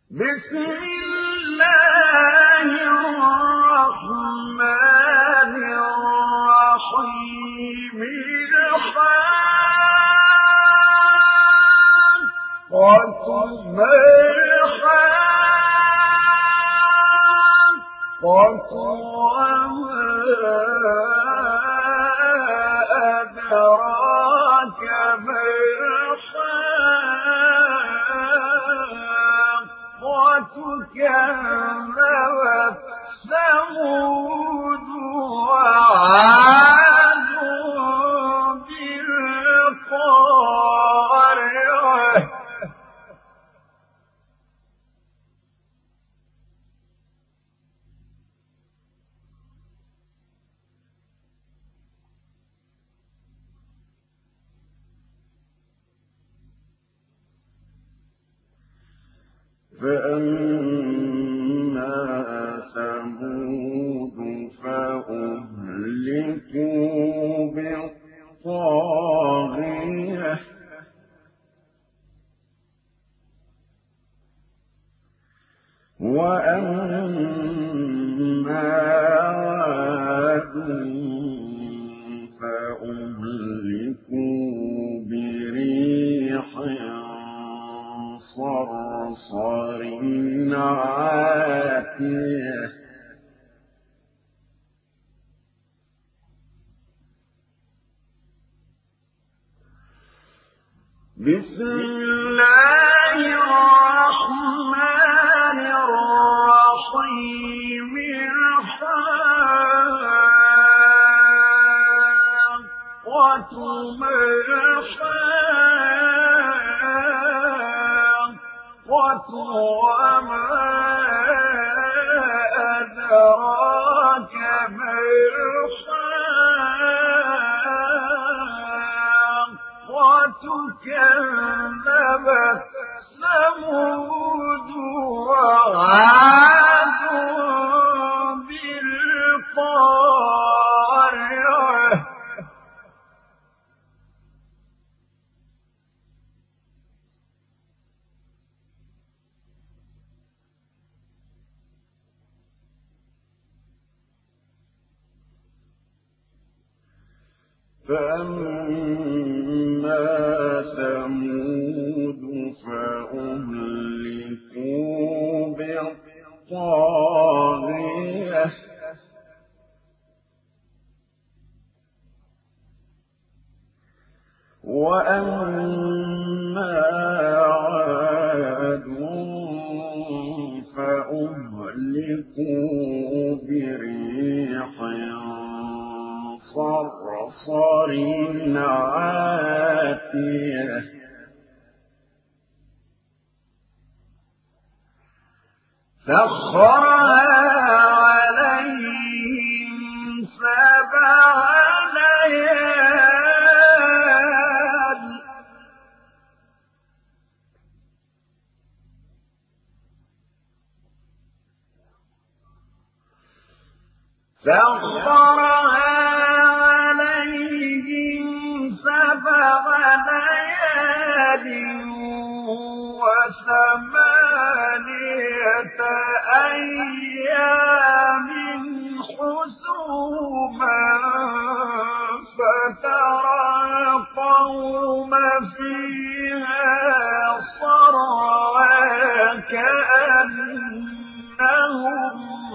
بسم الله الرحمن الرحيم الحاقة وما أدراك ما الحاقة كذبت ثمود وعاد بالقارعة فأما ثمود فأهلكوا بالطاغية وأما عاد فأهلكوا بريح صرصر عاتية بسم الله الرحمن الرحيم الحاقة ما الحاقة وما أدراك ما الحاقة كذبت ثمود وعاد بالقارعة فأما ثمود فأهلكوا بالطاغية وأما عاد فأهلكوا بريح صرصر عاتية سخرها عليهم 7 ليال و8 أيام حسوما فترى القوم فيها صرعى كأنهم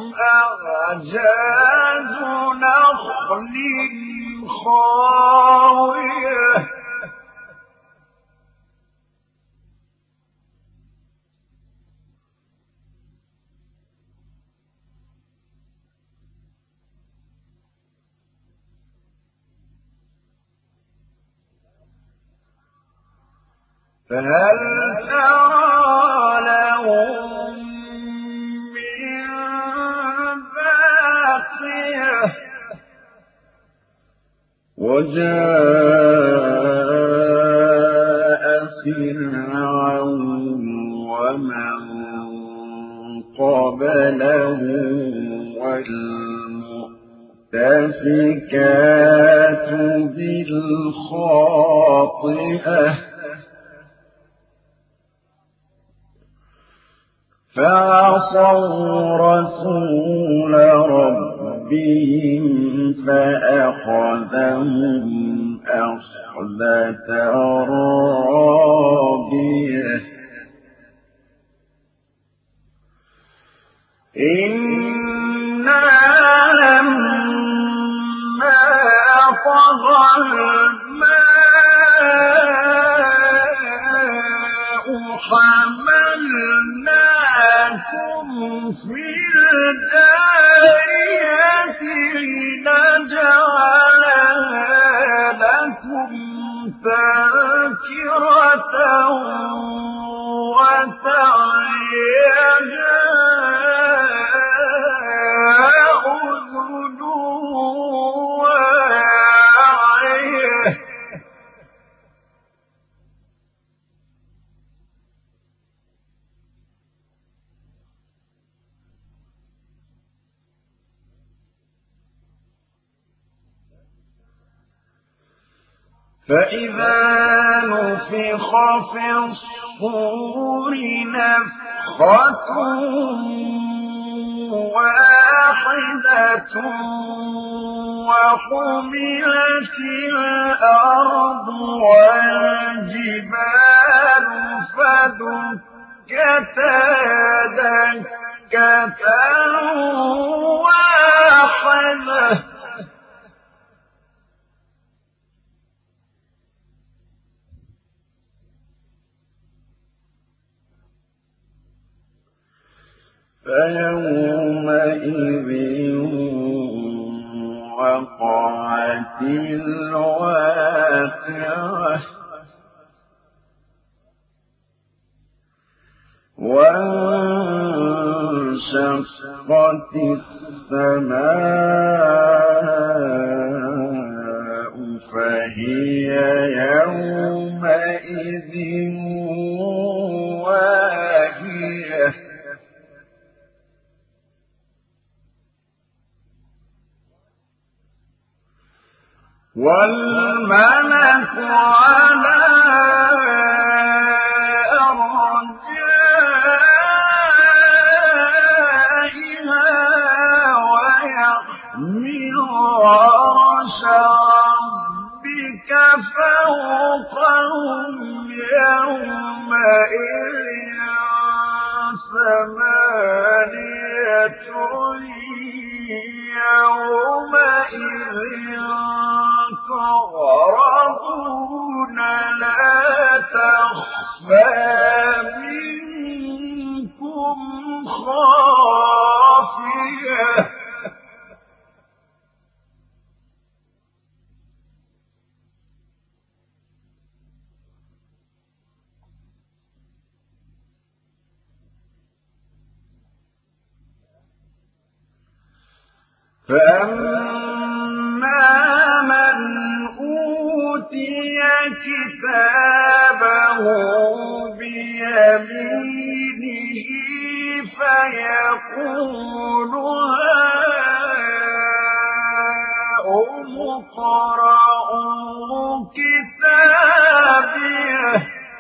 أعجاز نخل خاوية فهل ترى لهم من باقية وجاء فرعون ومن قبله والمؤتفكات بالخاطئة فعصوا رسول ربهم فأخذهم أخذة رابية إنا لما طغى الماء حملناكم في الجارية لنجعلها لكم تذكرة وتعيها أذن واعية فإذا نفخ في الصور نفخة واحدة وحملت الأرض والجبال فدكتا دكة واحدة فيومئذ وقعت الواقعة وانشقت السماء فهي يومئذ واهية والملك على أرجائها ويحمل عرش ربك فوقهم يومئذ ثمانية يومئذ تعرضون لا تخفى منكم خافية فأما من أوتي كتابه بيمينه فيقول هاؤم اقرءوا كتابيه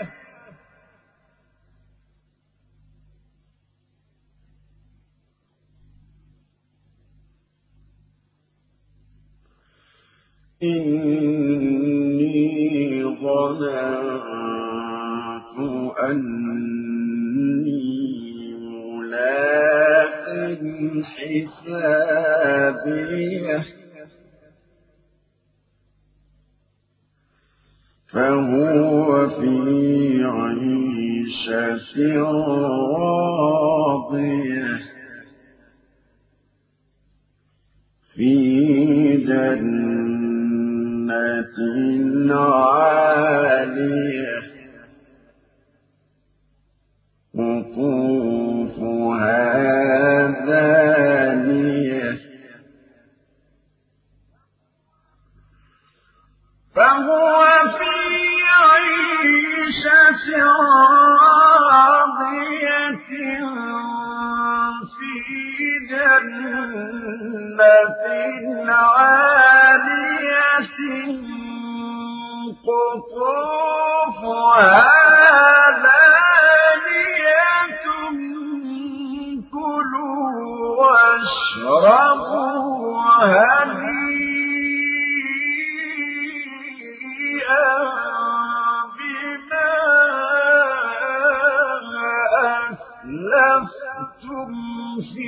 إني ظننت أني ملاق حسابيه فهو في عيشة راضية في جنة عالية قطوفها دانية فهو في عيشة راضية في جنة عالية قطوفها دانية واشربوا هنيئا بما أسلفتم في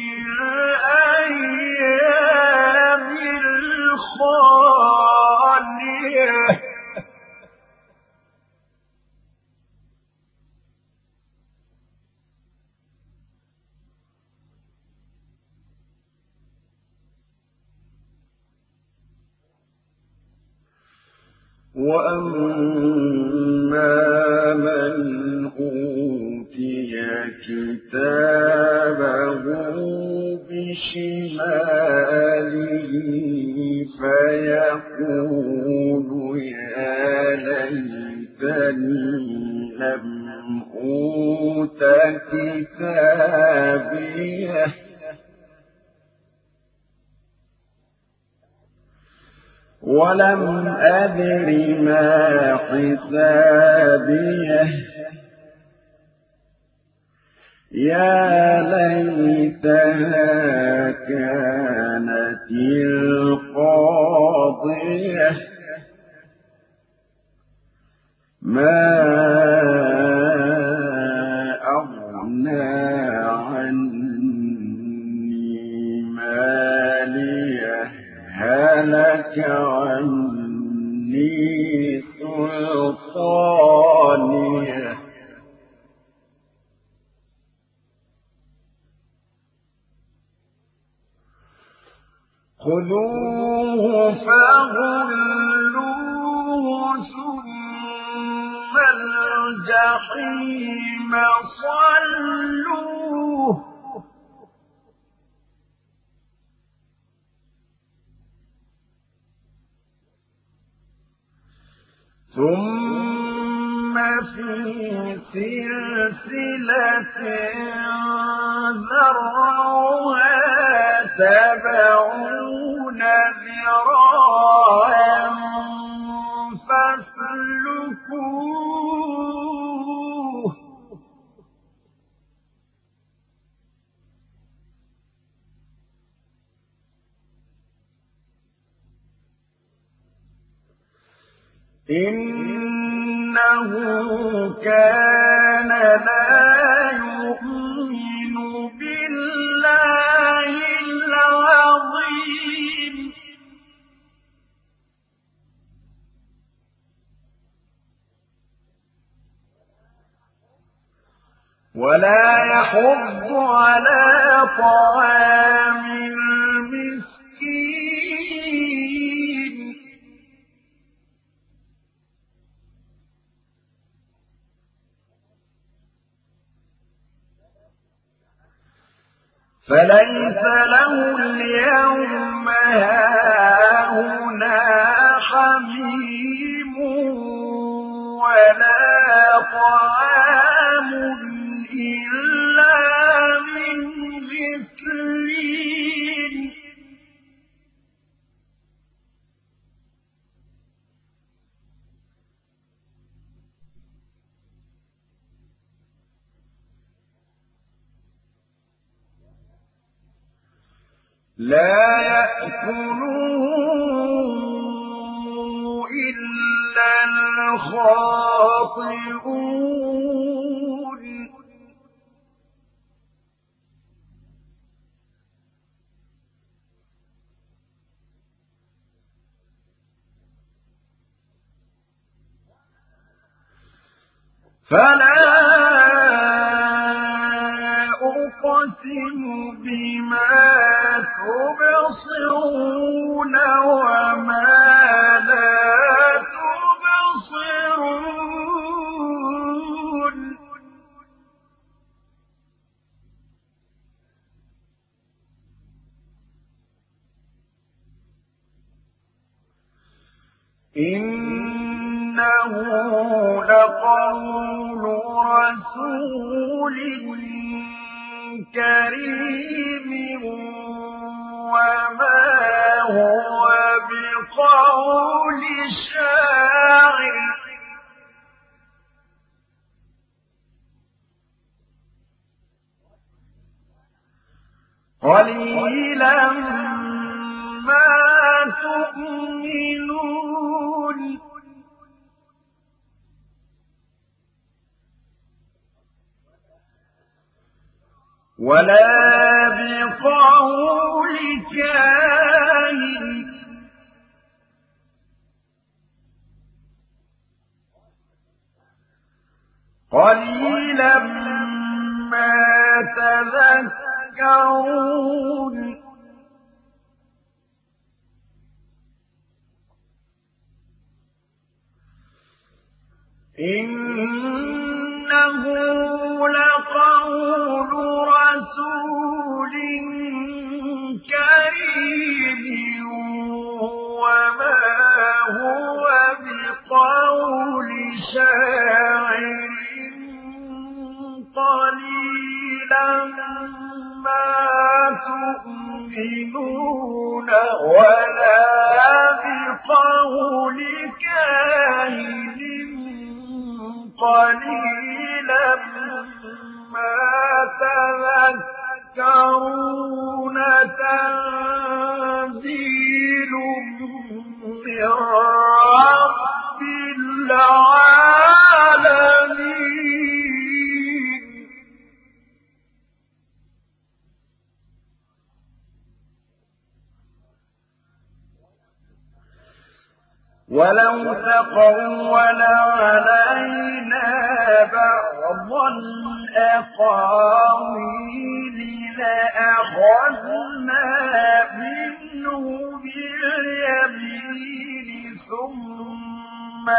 الأيام الخالية وأما من أوتي كتابه بشماله فيقول يا ليتني لم أوت كتابيه ولم أدر ما حسابيه يا ليتها كانت القاضية ما أغنى عني ماليه هلك عني سلطانيه خذوه فغلوه ثم الجحيم صلوه ثم في سلسلة ذرعها 70 ذراعا فاسلكوه إنه كان لا يؤمن بالله العظيم ولا يحض على طعام المسكين فليس له اليوم هاهنا حميم ولا طعام إلا من غسلين لا يأكله إلا الخاطئون فلا أقسم بما تبصرون وما لا تبصرون إنه لقول رسول كريم وما هو بقول شاعر قليلا ما تؤمنون ولا بقول كاهن قليلا ما تذكرون إنه لقول رسول كريم وما هو بقول شاعر قليلا ما تؤمنون ولا بقول كاهن قليلا ما تذكرون تنزيل من رب العالمين ولو تقول علينا بعض الأقاويل لأخذنا منه باليمين ثم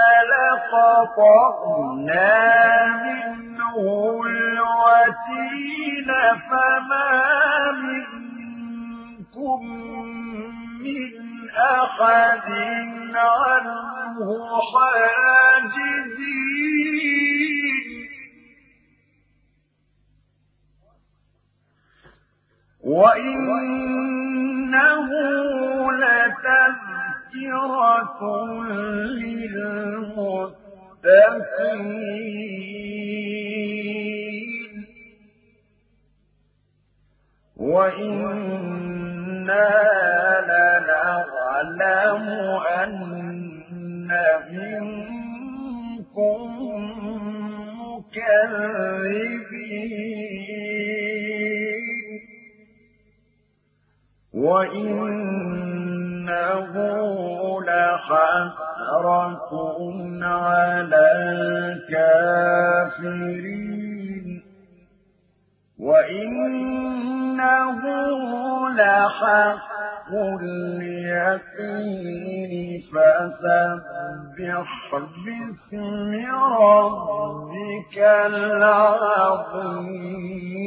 لقطعنا منه الوتين فما منكم من أحد عنه حاجزين وإنه لتذكرة للمتقين وإنا لنعلم أن منكم مكذبين وإنه لحسرة على الكافرين وإنه لحق اليقين فسبح باسم ربك العظيم